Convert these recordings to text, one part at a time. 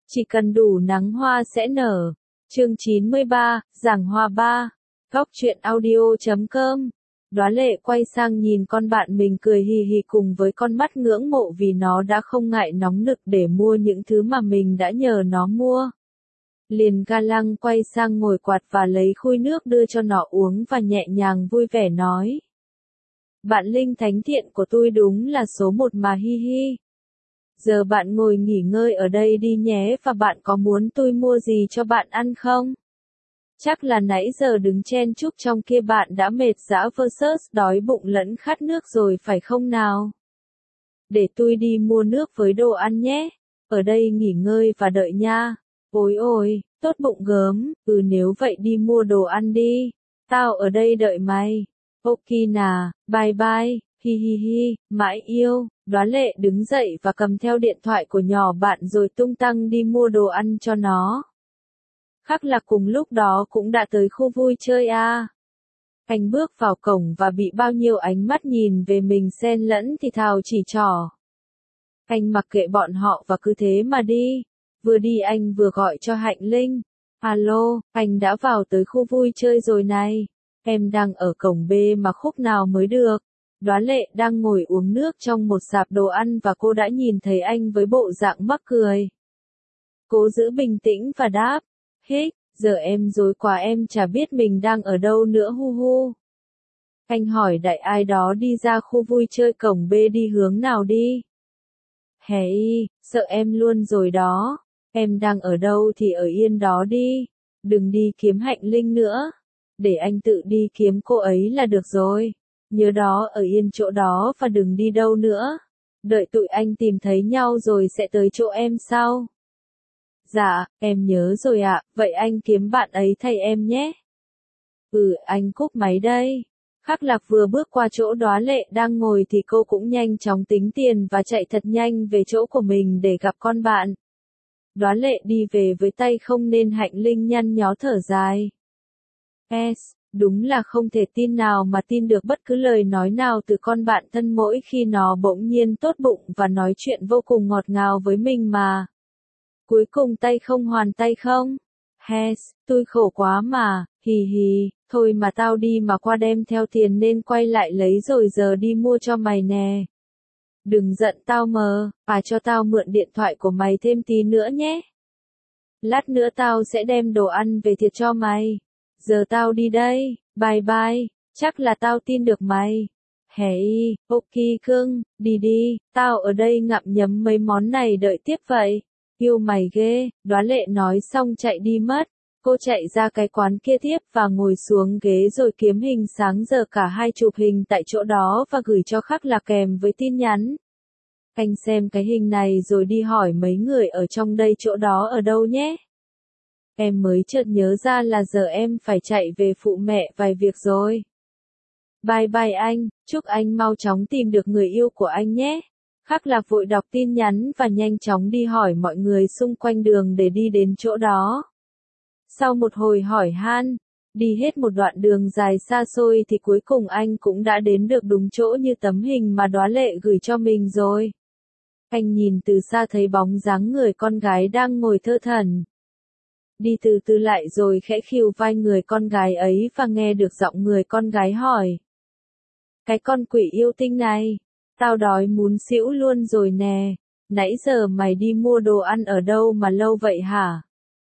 Chỉ cần đủ nắng hoa sẽ nở. Chương 93, Giảng Hòa 3. Góc truyện audio.com. Đóa Lệ quay sang nhìn con bạn mình cười hì hì cùng với con mắt ngưỡng mộ vì nó đã không ngại nóng nực để mua những thứ mà mình đã nhờ nó mua. Liền ga lăng quay sang ngồi quạt và lấy khui nước đưa cho nó uống và nhẹ nhàng vui vẻ nói. Bạn Linh thánh thiện của tôi đúng là số một mà hi hi. Giờ bạn ngồi nghỉ ngơi ở đây đi nhé và bạn có muốn tôi mua gì cho bạn ăn không? Chắc là nãy giờ đứng chen chúc trong kia bạn đã mệt dã versus đói bụng lẫn khát nước rồi phải không nào? Để tôi đi mua nước với đồ ăn nhé. Ở đây nghỉ ngơi và đợi nha. Ôi ôi, tốt bụng gớm, nếu vậy đi mua đồ ăn đi. Tao ở đây đợi mày. Ok nà, bye bye, hi hi hi, mãi yêu. Đóa Lệ đứng dậy và cầm theo điện thoại của nhỏ bạn rồi tung tăng đi mua đồ ăn cho nó. Khắc Lạc cùng lúc đó cũng đã tới khu vui chơi a. Anh bước vào cổng và bị bao nhiêu ánh mắt nhìn về mình xen lẫn thì thào chỉ trỏ. Anh mặc kệ bọn họ và cứ thế mà đi. Vừa đi anh vừa gọi cho Hạnh Linh. Alo, anh đã vào tới khu vui chơi rồi này. Em đang ở cổng B mà khúc nào mới được. Đóa Lệ đang ngồi uống nước trong một sạp đồ ăn và cô đã nhìn thấy anh với bộ dạng mắc cười. Cố giữ bình tĩnh và đáp. Hích, giờ em rối quá em chả biết mình đang ở đâu nữa hu hu. Anh hỏi đại ai đó đi ra khu vui chơi cổng B đi hướng nào đi. Hey, sợ em luôn rồi đó. Em đang ở đâu thì ở yên đó đi. Đừng đi kiếm Hạnh Linh nữa. Để anh tự đi kiếm cô ấy là được rồi. Nhớ đó ở yên chỗ đó và đừng đi đâu nữa. Đợi tụi anh tìm thấy nhau rồi sẽ tới chỗ em sau. Dạ, em nhớ rồi ạ, vậy anh kiếm bạn ấy thay em nhé. Anh cúp máy đây. Khắc Lạc vừa bước qua chỗ Đóa Lệ đang ngồi thì cô cũng nhanh chóng tính tiền và chạy thật nhanh về chỗ của mình để gặp con bạn. Đóa Lệ đi về với tay không nên Hạnh Linh nhăn nhó thở dài. Đúng là không thể tin nào mà tin được bất cứ lời nói nào từ con bạn thân mỗi khi nó bỗng nhiên tốt bụng và nói chuyện vô cùng ngọt ngào với mình mà. Cuối cùng tay không hoàn tay không? Tôi khổ quá mà, hì hì, thôi mà tao đi mà qua đem theo tiền nên quay lại lấy rồi giờ đi mua cho mày nè. Đừng giận tao mờ, cho tao mượn điện thoại của mày thêm tí nữa nhé. Lát nữa tao sẽ đem đồ ăn về thiệt cho mày. Giờ tao đi đây, bye bye, chắc là tao tin được mày. Hey, ok cưng, đi đi, tao ở đây ngậm nhấm mấy món này đợi tiếp vậy. Yêu mày ghê, Đóa Lệ nói xong chạy đi mất. Cô chạy ra cái quán kia tiếp và ngồi xuống ghế rồi kiếm hình sáng giờ cả hai chụp hình tại chỗ đó và gửi cho Khắc Lạc kèm với tin nhắn. Anh xem cái hình này rồi đi hỏi mấy người ở trong đây chỗ đó ở đâu nhé. Em mới chợt nhớ ra là giờ em phải chạy về phụ mẹ vài việc rồi. Bye bye anh, chúc anh mau chóng tìm được người yêu của anh nhé. Khắc Lạc vội đọc tin nhắn và nhanh chóng đi hỏi mọi người xung quanh đường để đi đến chỗ đó. Sau một hồi hỏi han, đi hết một đoạn đường dài xa xôi thì cuối cùng anh cũng đã đến được đúng chỗ như tấm hình mà Đóa Lệ gửi cho mình rồi. Anh nhìn từ xa thấy bóng dáng người con gái đang ngồi thơ thẩn. Đi từ từ lại rồi khẽ khều vai người con gái ấy và nghe được giọng người con gái hỏi. Cái con quỷ yêu tinh này, tao đói muốn xỉu luôn rồi nè, nãy giờ mày đi mua đồ ăn ở đâu mà lâu vậy hả?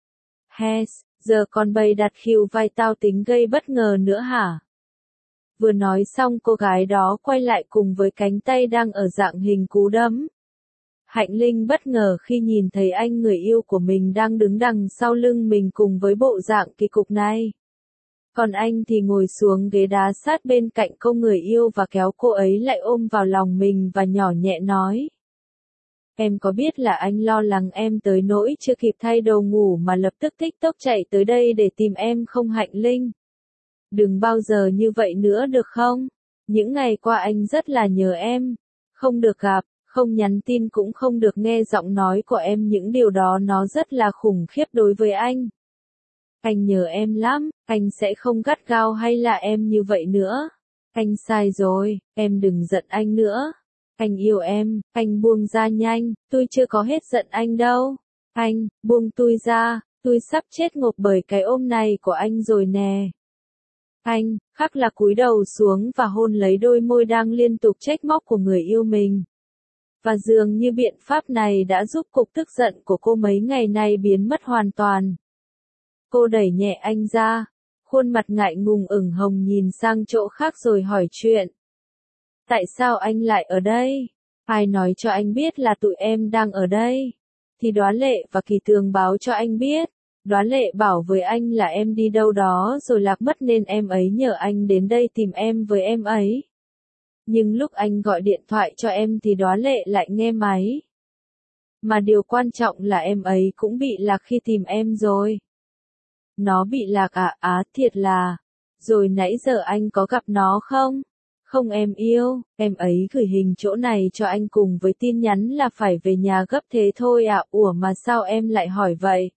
Giờ con bày đặt khều vai tao tính gây bất ngờ nữa hả? Vừa nói xong cô gái đó quay lại cùng với cánh tay đang ở dạng hình cú đấm. Hạnh Linh bất ngờ khi nhìn thấy anh người yêu của mình đang đứng đằng sau lưng mình cùng với bộ dạng kỳ cục này. Còn anh thì ngồi xuống ghế đá sát bên cạnh cô người yêu và kéo cô ấy lại ôm vào lòng mình và nhỏ nhẹ nói. Em có biết là anh lo lắng em tới nỗi chưa kịp thay đồ ngủ mà lập tức TikTok chạy tới đây để tìm em không Hạnh Linh? Đừng bao giờ như vậy nữa được không? Những ngày qua anh rất là nhớ em. Không được gặp, không nhắn tin cũng không được nghe giọng nói của em, những điều đó nó rất là khủng khiếp đối với anh. Anh nhớ em lắm, anh sẽ không gắt gao hay là em như vậy nữa. Anh sai rồi, em đừng giận anh nữa. Anh yêu em, anh buông ra nhanh, tôi chưa có hết giận anh đâu. Anh, buông tôi ra, tôi sắp chết ngộp bởi cái ôm này của anh rồi nè. Anh, Khắc Lạc cúi đầu xuống và hôn lấy đôi môi đang liên tục trách móc của người yêu mình. Và dường như biện pháp này đã giúp cục tức giận của cô mấy ngày nay biến mất hoàn toàn. Cô đẩy nhẹ anh ra, khuôn mặt ngại ngùng ửng hồng nhìn sang chỗ khác rồi hỏi chuyện. Tại sao anh lại ở đây? Ai nói cho anh biết là tụi em đang ở đây? Thì Đoá Lệ và Kỳ Tường báo cho anh biết. Đoá Lệ bảo với anh là em đi đâu đó rồi lạc mất nên em ấy nhờ anh đến đây tìm em với em ấy. Nhưng lúc anh gọi điện thoại cho em thì Đoá Lệ lại nghe máy. Mà điều quan trọng là em ấy cũng bị lạc khi tìm em rồi. Nó bị lạc à? Thiệt là. Rồi nãy giờ anh có gặp nó không? Không em yêu, em ấy gửi hình chỗ này cho anh cùng với tin nhắn là phải về nhà gấp thế thôi à? Ủa mà sao em lại hỏi vậy?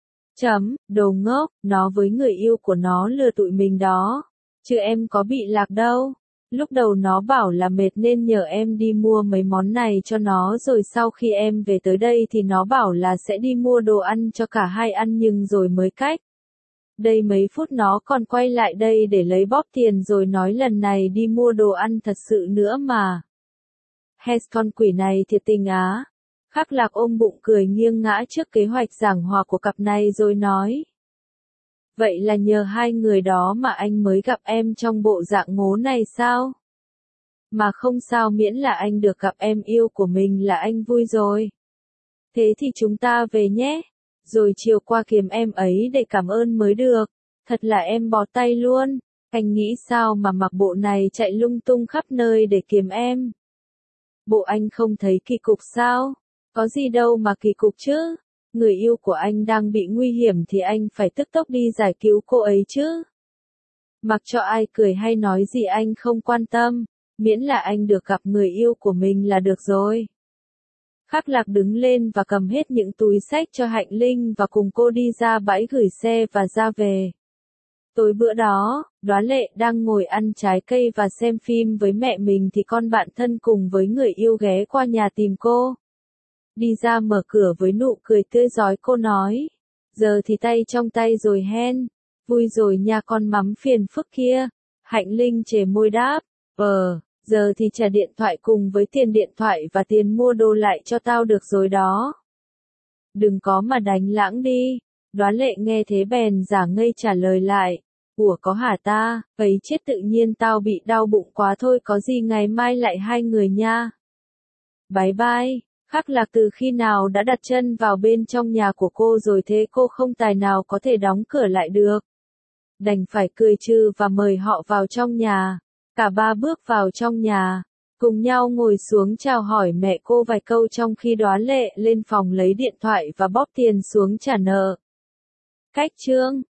Đồ ngốc, nó với người yêu của nó lừa tụi mình đó. Chứ em có bị lạc đâu. Lúc đầu nó bảo là mệt nên nhờ em đi mua mấy món này cho nó rồi sau khi em về tới đây thì nó bảo là sẽ đi mua đồ ăn cho cả hai ăn nhưng rồi mới cách. Đây mấy phút nó còn quay lại đây để lấy bóp tiền rồi nói lần này đi mua đồ ăn thật sự nữa mà. Hes con quỷ này thiệt tình á. Khắc Lạc ôm bụng cười nghiêng ngã trước kế hoạch giảng hòa của cặp này rồi nói. Vậy là nhờ hai người đó mà anh mới gặp em trong bộ dạng ngố này sao? Mà không sao miễn là anh được gặp em yêu của mình là anh vui rồi. Thế thì chúng ta về nhé. Rồi chiều qua kiếm em ấy để cảm ơn mới được. Thật là em bó tay luôn. Anh nghĩ sao mà mặc bộ này chạy lung tung khắp nơi để kiếm em? Bộ anh không thấy kỳ cục sao? Có gì đâu mà kỳ cục chứ? Người yêu của anh đang bị nguy hiểm thì anh phải tức tốc đi giải cứu cô ấy chứ. Mặc cho ai cười hay nói gì anh không quan tâm, miễn là anh được gặp người yêu của mình là được rồi. Khắc Lạc đứng lên và cầm hết những túi xách cho Hạnh Linh và cùng cô đi ra bãi gửi xe và ra về. Tối bữa đó, Đoá Lệ đang ngồi ăn trái cây và xem phim với mẹ mình thì con bạn thân cùng với người yêu ghé qua nhà tìm cô. Đi ra mở cửa với nụ cười tươi rói cô nói. Giờ thì tay trong tay rồi hen. Vui rồi nha con mắm phiền phức kia. Hạnh Linh chề môi đáp. Giờ thì trả điện thoại cùng với tiền điện thoại và tiền mua đồ lại cho tao được rồi đó. Đừng có mà đánh lãng đi. Đoá Lệ nghe thế bèn giả ngây trả lời lại. Ủa có hả ta, ấy chết tự nhiên tao bị đau bụng quá thôi có gì ngày mai lại hai người nha. Bye bye. Khắc Lạc từ khi nào đã đặt chân vào bên trong nhà của cô rồi thế cô không tài nào có thể đóng cửa lại được. Đành phải cười trừ và mời họ vào trong nhà. Cả ba bước vào trong nhà, cùng nhau ngồi xuống chào hỏi mẹ cô vài câu trong khi Đoá Lệ lên phòng lấy điện thoại và bóp tiền xuống trả nợ. Cách chương